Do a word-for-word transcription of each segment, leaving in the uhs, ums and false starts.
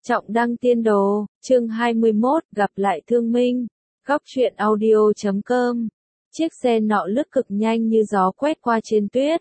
Trọng Đăng Tiên Đồ, chương hai mươi mốt, gặp lại Thương Minh. Góc truyện audio chấm com. Chiếc xe nọ lướt cực nhanh như gió quét qua trên tuyết.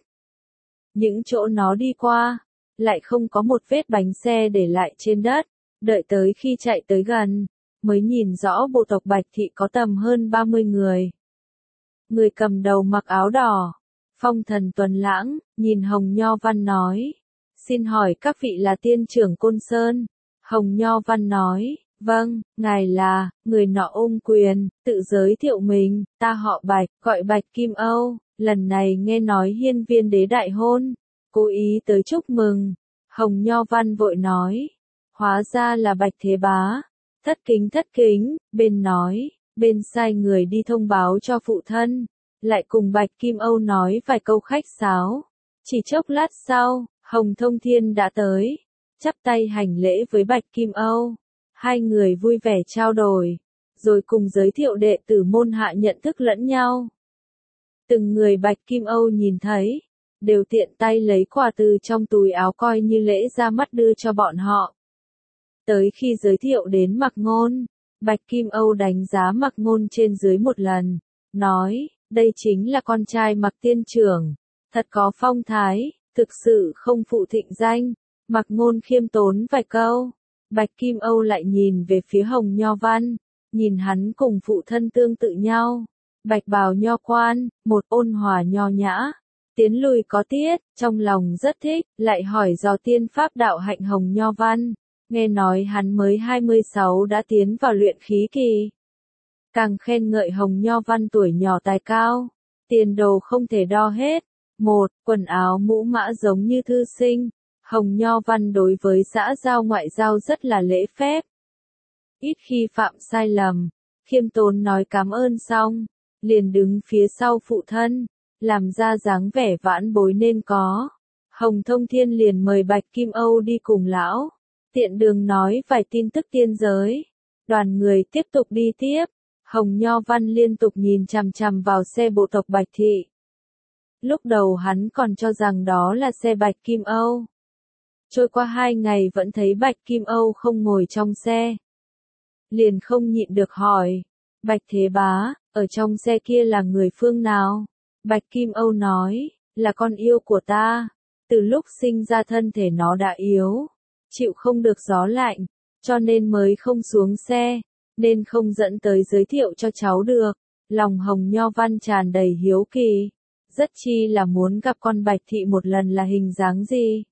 Những chỗ nó đi qua, lại không có một vết bánh xe để lại trên đất. Đợi tới khi chạy tới gần, mới nhìn rõ bộ tộc Bạch Thị có tầm hơn ba mươi người. Người cầm đầu mặc áo đỏ, phong thần tuấn lãng, nhìn Hồng Nho Văn nói. Xin hỏi các vị là tiên trưởng Côn Sơn? Hồng Nho Văn nói, vâng, ngài là, người nọ ôm quyền, tự giới thiệu mình, ta họ Bạch, gọi Bạch Kim Âu, lần này nghe nói hiên viên đế đại hôn, cố ý tới chúc mừng. Hồng Nho Văn vội nói, hóa ra là Bạch Thế Bá, thất kính thất kính, bên nói, bên sai người đi thông báo cho phụ thân, lại cùng Bạch Kim Âu nói vài câu khách sáo. Chỉ chốc lát sau, Hồng Thông Thiên đã tới, chắp tay hành lễ với Bạch Kim Âu. Hai người vui vẻ trao đổi, rồi cùng giới thiệu đệ tử môn hạ nhận thức lẫn nhau. Từng người Bạch Kim Âu nhìn thấy, đều tiện tay lấy quà từ trong túi áo coi như lễ ra mắt đưa cho bọn họ. Tới khi giới thiệu đến Mạc Ngôn, Bạch Kim Âu đánh giá Mạc Ngôn trên dưới một lần, nói, đây chính là con trai Mạc Tiên Trưởng, thật có phong thái, thực sự không phụ thịnh danh. Mạc Ngôn khiêm tốn vài câu, Bạch Kim Âu lại nhìn về phía Hồng Nho Văn, nhìn hắn cùng phụ thân tương tự nhau. Bạch bào nho quan, một ôn hòa nho nhã, tiến lùi có tiết, trong lòng rất thích, lại hỏi do tiên pháp đạo hạnh Hồng Nho Văn, nghe nói hắn mới hai mươi sáu đã tiến vào luyện khí kỳ. Càng khen ngợi Hồng Nho Văn tuổi nhỏ tài cao, tiền đồ không thể đo hết. Một, quần áo mũ mã giống như thư sinh. Hồng Nho Văn đối với xã giao ngoại giao rất là lễ phép. Ít khi phạm sai lầm, khiêm tốn nói cảm ơn xong, liền đứng phía sau phụ thân, làm ra dáng vẻ vãn bối nên có. Hồng Thông Thiên liền mời Bạch Kim Âu đi cùng lão, tiện đường nói vài tin tức tiên giới. Đoàn người tiếp tục đi tiếp, Hồng Nho Văn liên tục nhìn chằm chằm vào xe bộ tộc Bạch Thị. Lúc đầu hắn còn cho rằng đó là xe Bạch Kim Âu. Trôi qua hai ngày vẫn thấy Bạch Kim Âu không ngồi trong xe. Liền không nhịn được hỏi, Bạch Thế Bá, ở trong xe kia là người phương nào? Bạch Kim Âu nói, là con yêu của ta. Từ lúc sinh ra thân thể nó đã yếu, chịu không được gió lạnh, cho nên mới không xuống xe, nên không dẫn tới giới thiệu cho cháu được. Lòng Hồng Nho Văn tràn đầy hiếu kỳ, rất chi là muốn gặp con Bạch Thị một lần là hình dáng gì.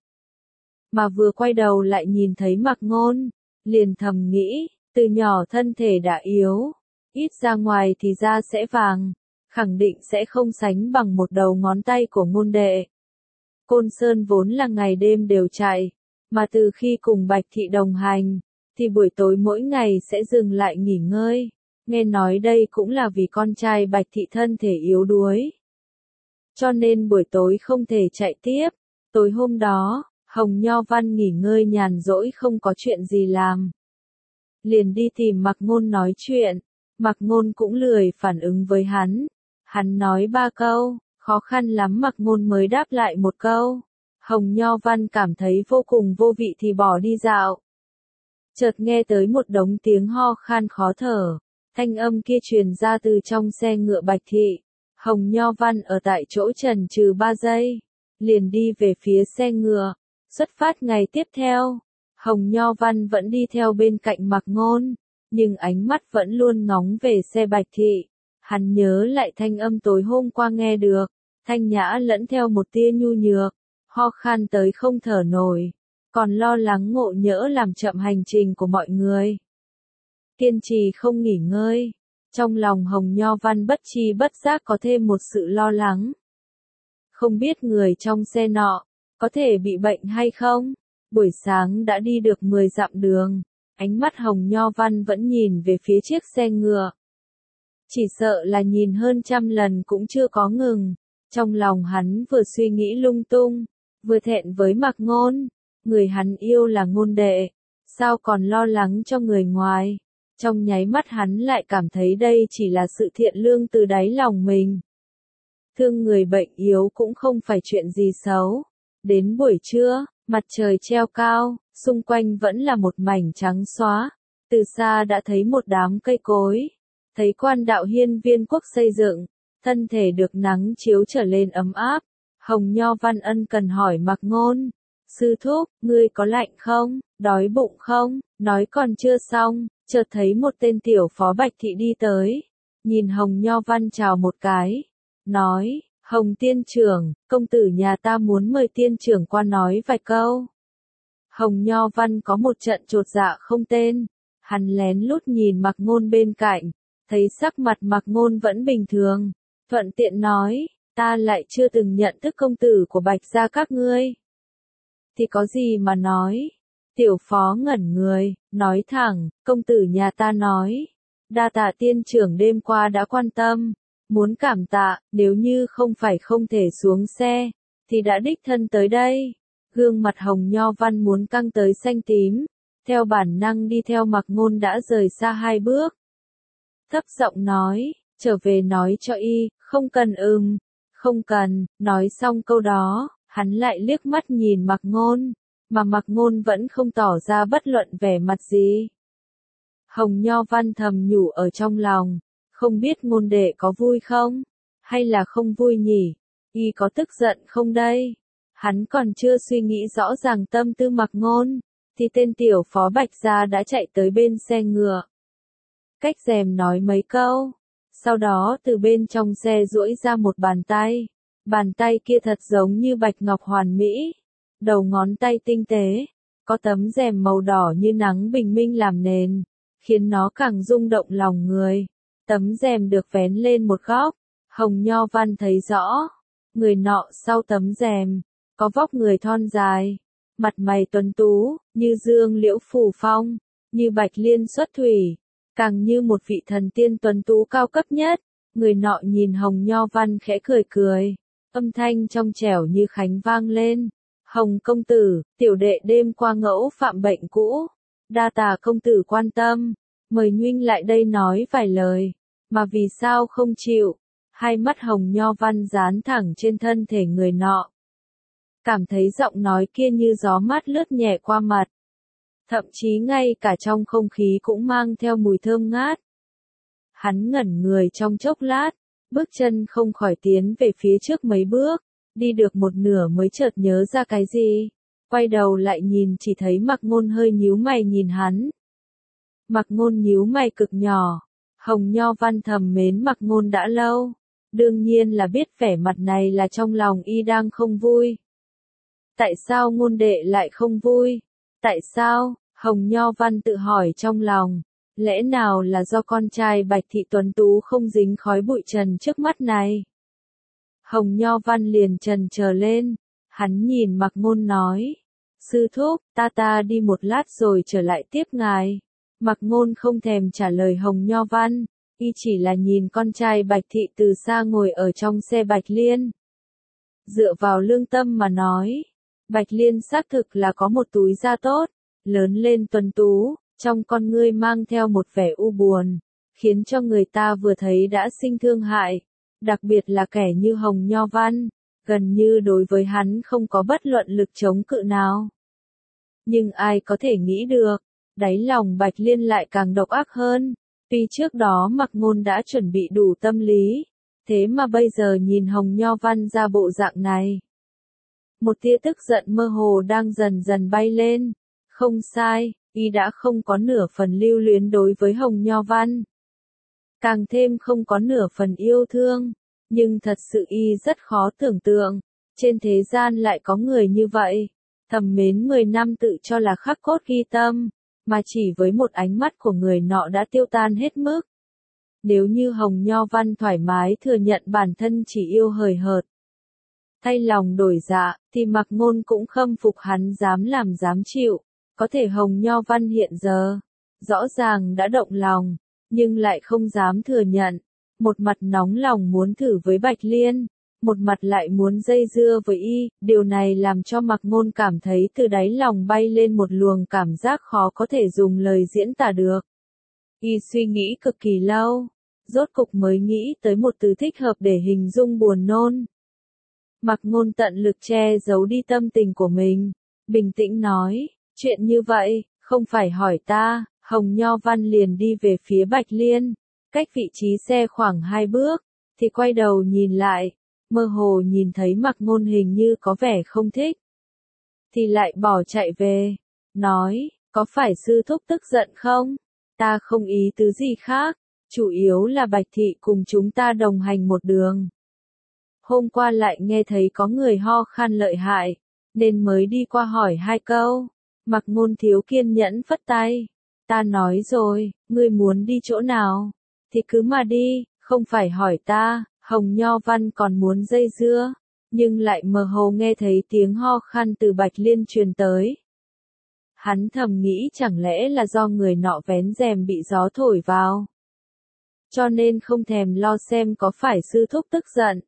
Mà vừa quay đầu lại nhìn thấy Mạc Ngôn, liền thầm nghĩ, từ nhỏ thân thể đã yếu, ít ra ngoài thì da sẽ vàng, khẳng định sẽ không sánh bằng một đầu ngón tay của Ngôn đệ. Côn Sơn vốn là ngày đêm đều chạy, mà từ khi cùng Bạch Thị đồng hành, thì buổi tối mỗi ngày sẽ dừng lại nghỉ ngơi, nghe nói đây cũng là vì con trai Bạch Thị thân thể yếu đuối. Cho nên buổi tối không thể chạy tiếp. Tối hôm đó, Hồng Nho Văn nghỉ ngơi nhàn rỗi không có chuyện gì làm, liền đi tìm Mạc Ngôn nói chuyện. Mạc Ngôn cũng lười phản ứng với hắn. Hắn nói ba câu, khó khăn lắm Mạc Ngôn mới đáp lại một câu. Hồng Nho Văn cảm thấy vô cùng vô vị thì bỏ đi dạo. Chợt nghe tới một đống tiếng ho khan khó thở, thanh âm kia truyền ra từ trong xe ngựa Bạch Thị. Hồng Nho Văn ở tại chỗ chần chừ ba giây, liền đi về phía xe ngựa. Xuất phát ngày tiếp theo, Hồng Nho Văn vẫn đi theo bên cạnh Mạc Ngôn, nhưng ánh mắt vẫn luôn ngóng về xe Bạch Thị. Hắn nhớ lại thanh âm tối hôm qua nghe được, thanh nhã lẫn theo một tia nhu nhược, ho khan tới không thở nổi, còn lo lắng ngộ nhỡ làm chậm hành trình của mọi người. Kiên trì không nghỉ ngơi, trong lòng Hồng Nho Văn bất chi bất giác có thêm một sự lo lắng. Không biết người trong xe nọ có thể bị bệnh hay không? Buổi sáng đã đi được mười dặm đường, ánh mắt Hồng Nho Văn vẫn nhìn về phía chiếc xe ngựa. Chỉ sợ là nhìn hơn trăm lần cũng chưa có ngừng. Trong lòng hắn vừa suy nghĩ lung tung, vừa thẹn với Mạc Ngôn. Người hắn yêu là Ngôn đệ, sao còn lo lắng cho người ngoài? Trong nháy mắt hắn lại cảm thấy đây chỉ là sự thiện lương từ đáy lòng mình. Thương người bệnh yếu cũng không phải chuyện gì xấu. Đến buổi trưa, Mặt trời treo cao, xung quanh vẫn là một mảnh trắng xóa. Từ xa đã thấy một đám cây cối. Thấy quan đạo hiên viên quốc xây dựng, thân thể được nắng chiếu trở lên ấm áp. Hồng Nho Văn ân cần hỏi Mạc Ngôn. Sư thúc, ngươi có lạnh không, đói bụng không? Nói còn chưa xong, chợt thấy một tên tiểu phó Bạch Thị đi tới. Nhìn Hồng Nho Văn chào một cái. Nói, Hồng tiên trưởng, công tử nhà ta muốn mời tiên trưởng qua nói vài câu. Hồng Nho Văn có một trận chột dạ không tên. Hắn lén lút nhìn Mạc Ngôn bên cạnh. Thấy sắc mặt Mạc Ngôn vẫn bình thường. Thuận tiện nói, ta lại chưa từng nhận thức công tử của Bạch gia các ngươi. Thì có gì mà nói. Tiểu phó ngẩn người, nói thẳng, công tử nhà ta nói. Đa tạ tiên trưởng đêm qua đã quan tâm. Muốn cảm tạ, nếu như không phải không thể xuống xe, thì đã đích thân tới đây. Gương mặt Hồng Nho Văn muốn căng tới xanh tím. Theo bản năng đi theo Mạc Ngôn đã rời xa hai bước. Thấp giọng nói, trở về nói cho y, không cần ừm, không cần, nói xong câu đó, hắn lại liếc mắt nhìn Mạc Ngôn, mà Mạc Ngôn vẫn không tỏ ra bất luận vẻ mặt gì. Hồng Nho Văn thầm nhủ ở trong lòng, không biết Ngôn đệ có vui không, hay là không vui nhỉ, y có tức giận không đây? Hắn còn chưa suy nghĩ rõ ràng tâm tư Mạc Ngôn, thì tên tiểu phó Bạch gia đã chạy tới bên xe ngựa. Cách rèm nói mấy câu, sau đó từ bên trong xe duỗi ra một bàn tay. Bàn tay kia thật giống như bạch ngọc hoàn mỹ, đầu ngón tay tinh tế, có tấm rèm màu đỏ như nắng bình minh làm nền, khiến nó càng rung động lòng người. Tấm rèm được vén lên một góc, Hồng Nho Văn thấy rõ, người nọ sau tấm rèm, có vóc người thon dài, mặt mày tuấn tú, như dương liễu phủ phong, như bạch liên xuất thủy, càng như một vị thần tiên tuấn tú cao cấp nhất. Người nọ nhìn Hồng Nho Văn khẽ cười cười, âm thanh trong trẻo như khánh vang lên. Hồng công tử, tiểu đệ đêm qua ngẫu phạm bệnh cũ, đa tạ công tử quan tâm, mời Nhuynh lại đây nói vài lời, mà vì sao không chịu? Hai mắt Hồng Nho Văn dán thẳng trên thân thể người nọ. Cảm thấy giọng nói kia như gió mát lướt nhẹ qua mặt. Thậm chí ngay cả trong không khí cũng mang theo mùi thơm ngát. Hắn ngẩn người trong chốc lát, bước chân không khỏi tiến về phía trước mấy bước, đi được một nửa mới chợt nhớ ra cái gì. Quay đầu lại nhìn chỉ thấy Mạc Ngôn hơi nhíu mày nhìn hắn. Mạc Ngôn nhíu mày cực nhỏ, Hồng Nho Văn thầm mến Mạc Ngôn đã lâu. Đương nhiên là biết vẻ mặt này là trong lòng y đang không vui. Tại sao Ngôn đệ lại không vui? Tại sao? Hồng Nho Văn tự hỏi trong lòng. Lẽ nào là do con trai Bạch Thị tuấn tú không dính khói bụi trần trước mắt này? Hồng Nho Văn liền trần chờ lên. Hắn nhìn Mạc Ngôn nói. Sư thúc, ta ta đi một lát rồi trở lại tiếp ngài. Mạc Ngôn không thèm trả lời Hồng Nho Văn. Y chỉ là nhìn con trai Bạch Thị từ xa ngồi ở trong xe Bạch Liên. Dựa vào lương tâm mà nói. Bạch Liên xác thực là có một túi da tốt. Lớn lên tuấn tú, trong con ngươi mang theo một vẻ u buồn, khiến cho người ta vừa thấy đã sinh thương hại, đặc biệt là kẻ như Hồng Nho Văn, gần như đối với hắn không có bất luận lực chống cự nào. Nhưng ai có thể nghĩ được, đáy lòng Bạch Liên lại càng độc ác hơn, tuy trước đó Mạc Ngôn đã chuẩn bị đủ tâm lý, thế mà bây giờ nhìn Hồng Nho Văn ra bộ dạng này. Một tia tức giận mơ hồ đang dần dần bay lên. Không sai, y đã không có nửa phần lưu luyến đối với Hồng Nho Văn. Càng thêm không có nửa phần yêu thương, nhưng thật sự y rất khó tưởng tượng, trên thế gian lại có người như vậy, thầm mến mười năm tự cho là khắc cốt ghi tâm, mà chỉ với một ánh mắt của người nọ đã tiêu tan hết mức. Nếu như Hồng Nho Văn thoải mái thừa nhận bản thân chỉ yêu hời hợt, thay lòng đổi dạ, thì Mạc Ngôn cũng khâm phục hắn dám làm dám chịu. Có thể Hồng Nho Văn hiện giờ, rõ ràng đã động lòng, nhưng lại không dám thừa nhận. Một mặt nóng lòng muốn thử với Bạch Liên, một mặt lại muốn dây dưa với y, điều này làm cho Mạc Ngôn cảm thấy từ đáy lòng bay lên một luồng cảm giác khó có thể dùng lời diễn tả được. Y suy nghĩ cực kỳ lâu, rốt cục mới nghĩ tới một từ thích hợp để hình dung buồn nôn. Mạc Ngôn tận lực che giấu đi tâm tình của mình. bình tĩnh nói, chuyện như vậy, không phải hỏi ta, Hồng Nho Văn liền đi về phía Bạch Liên, cách vị trí xe khoảng hai bước, thì quay đầu nhìn lại, mơ hồ nhìn thấy Mạc Ngôn hình như có vẻ không thích. Thì lại bỏ chạy về, nói, có phải sư thúc tức giận không? Ta không ý tứ gì khác, chủ yếu là Bạch Thị cùng chúng ta đồng hành một đường. Hôm qua lại nghe thấy có người ho khan lợi hại, nên mới đi qua hỏi hai câu. Mạc Ngôn thiếu kiên nhẫn phất tay. Ta nói rồi, ngươi muốn đi chỗ nào? Thì cứ mà đi, không phải hỏi ta. Hồng Nho Văn còn muốn dây dưa, nhưng lại mơ hồ nghe thấy tiếng ho khan từ Bạch Liên truyền tới. Hắn thầm nghĩ chẳng lẽ là do người nọ vén rèm bị gió thổi vào. Cho nên không thèm lo xem có phải sư thúc tức giận.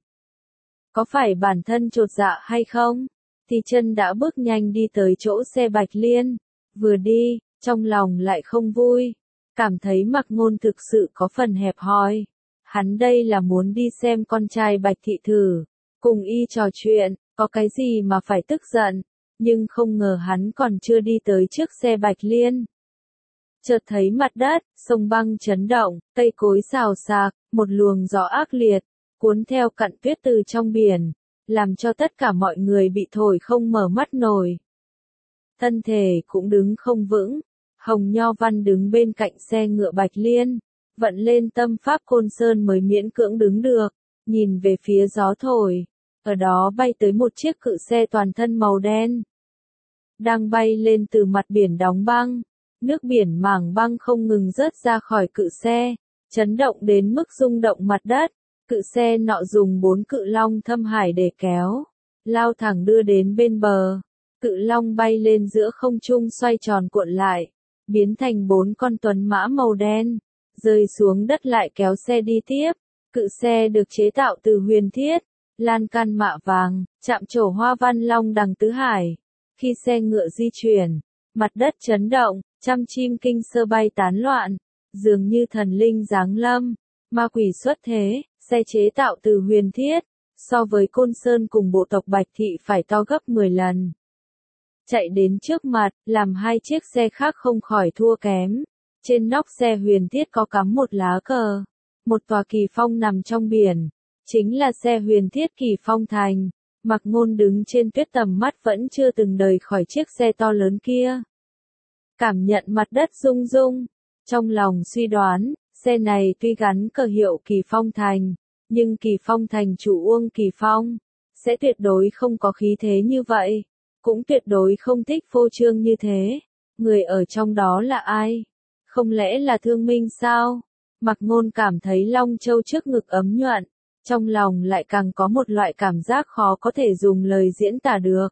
Có phải bản thân chột dạ hay không? Thì chân đã bước nhanh đi tới chỗ xe Bạch Liên. Vừa đi, trong lòng lại không vui. Cảm thấy Mạc Ngôn thực sự có phần hẹp hòi. Hắn đây là muốn đi xem con trai Bạch Thị thử. Cùng y trò chuyện, có cái gì mà phải tức giận. Nhưng không ngờ hắn còn chưa đi tới trước xe Bạch Liên. Chợt thấy mặt đất, sông băng chấn động, cây cối xào xạc, một luồng gió ác liệt, cuốn theo cặn tuyết từ trong biển, làm cho tất cả mọi người bị thổi không mở mắt nổi. Thân thể cũng đứng không vững, Hồng Nho Văn đứng bên cạnh xe ngựa Bạch Liên, vận lên tâm pháp Côn Sơn mới miễn cưỡng đứng được, nhìn về phía gió thổi, ở đó bay tới một chiếc cự xe toàn thân màu đen. Đang bay lên từ mặt biển đóng băng, nước biển mảng băng không ngừng rớt ra khỏi cự xe, chấn động đến mức rung động mặt đất. Cự xe nọ dùng bốn cự long thâm hải để kéo, lao thẳng đưa đến bên bờ. Cự long bay lên giữa không trung xoay tròn cuộn lại, biến thành bốn con tuấn mã màu đen, rơi xuống đất lại kéo xe đi tiếp. Cự xe được chế tạo từ huyền thiết, lan can mạ vàng, chạm trổ hoa văn long đằng tứ hải. Khi xe ngựa di chuyển, mặt đất chấn động, trăm chim kinh sơ bay tán loạn, dường như thần linh giáng lâm, ma quỷ xuất thế. Xe chế tạo từ huyền thiết, so với Côn Sơn cùng bộ tộc Bạch Thị phải to gấp mười lần. Chạy đến trước mặt, làm hai chiếc xe khác không khỏi thua kém. Trên nóc xe huyền thiết có cắm một lá cờ, một tòa kỳ phong nằm trong biển, chính là xe huyền thiết Kỳ Phong Thành. Mạc Ngôn đứng trên tuyết tầm mắt vẫn chưa từng rời khỏi chiếc xe to lớn kia. Cảm nhận mặt đất rung rung, trong lòng suy đoán, xe này tuy gắn cờ hiệu Kỳ Phong Thành, nhưng Kỳ Phong Thành chủ Uông Kỳ Phong sẽ tuyệt đối không có khí thế như vậy, cũng tuyệt đối không thích phô trương như thế. Người ở trong đó là ai? Không lẽ là Thương Minh sao? Mạc Ngôn cảm thấy Long Châu trước ngực ấm nhuận, trong lòng lại càng có một loại cảm giác khó có thể dùng lời diễn tả được.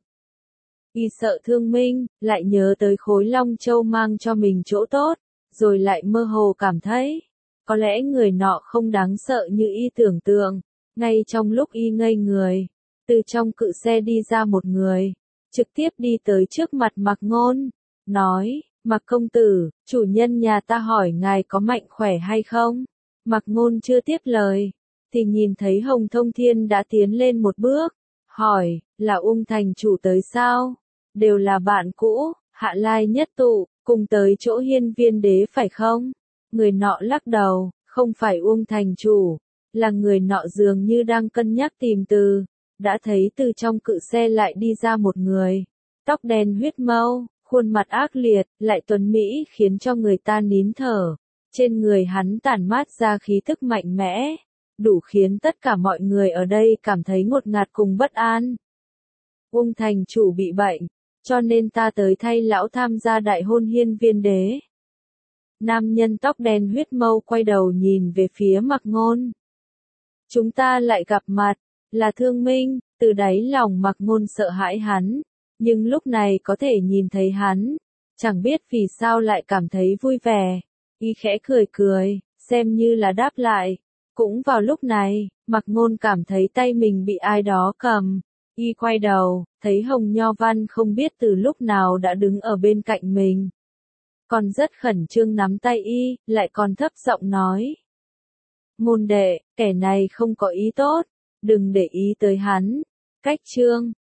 Y sợ Thương Minh, lại nhớ tới khối Long Châu mang cho mình chỗ tốt, rồi lại mơ hồ cảm thấy, có lẽ người nọ không đáng sợ như y tưởng tượng. Ngay trong lúc y ngây người, từ trong cự xe đi ra một người, trực tiếp đi tới trước mặt Mạc Ngôn, nói, Mạc công tử, chủ nhân nhà ta hỏi ngài có mạnh khỏe hay không? Mạc Ngôn chưa tiếp lời, thì nhìn thấy Hồng Thông Thiên đã tiến lên một bước, hỏi, là Ung thành chủ tới sao? Đều là bạn cũ, Hạ Lai nhất tụ, cùng tới chỗ Hiên Viên đế phải không? Người nọ lắc đầu, không phải Uông thành chủ, là người nọ dường như đang cân nhắc tìm từ, đã thấy từ trong cự xe lại đi ra một người, tóc đen huyết mâu, khuôn mặt ác liệt, lại tuấn mỹ khiến cho người ta nín thở, trên người hắn tản mát ra khí tức mạnh mẽ, đủ khiến tất cả mọi người ở đây cảm thấy ngột ngạt cùng bất an. Uông thành chủ bị bệnh, cho nên ta tới thay lão tham gia đại hôn Hiên Viên đế. Nam nhân tóc đen huyết mâu quay đầu nhìn về phía Mạc Ngôn. Chúng ta lại gặp mặt, là Thương Minh. Từ đáy lòng Mạc Ngôn sợ hãi hắn, nhưng lúc này có thể nhìn thấy hắn, chẳng biết vì sao lại cảm thấy vui vẻ. Y khẽ cười cười, xem như là đáp lại. Cũng vào lúc này, Mạc Ngôn cảm thấy tay mình bị ai đó cầm. Y quay đầu, thấy Hồng Nho Văn không biết từ lúc nào đã đứng ở bên cạnh mình. Còn rất khẩn trương nắm tay y, lại còn thấp giọng nói. Ngôn đệ, kẻ này không có ý tốt, đừng để ý tới hắn. Cách chương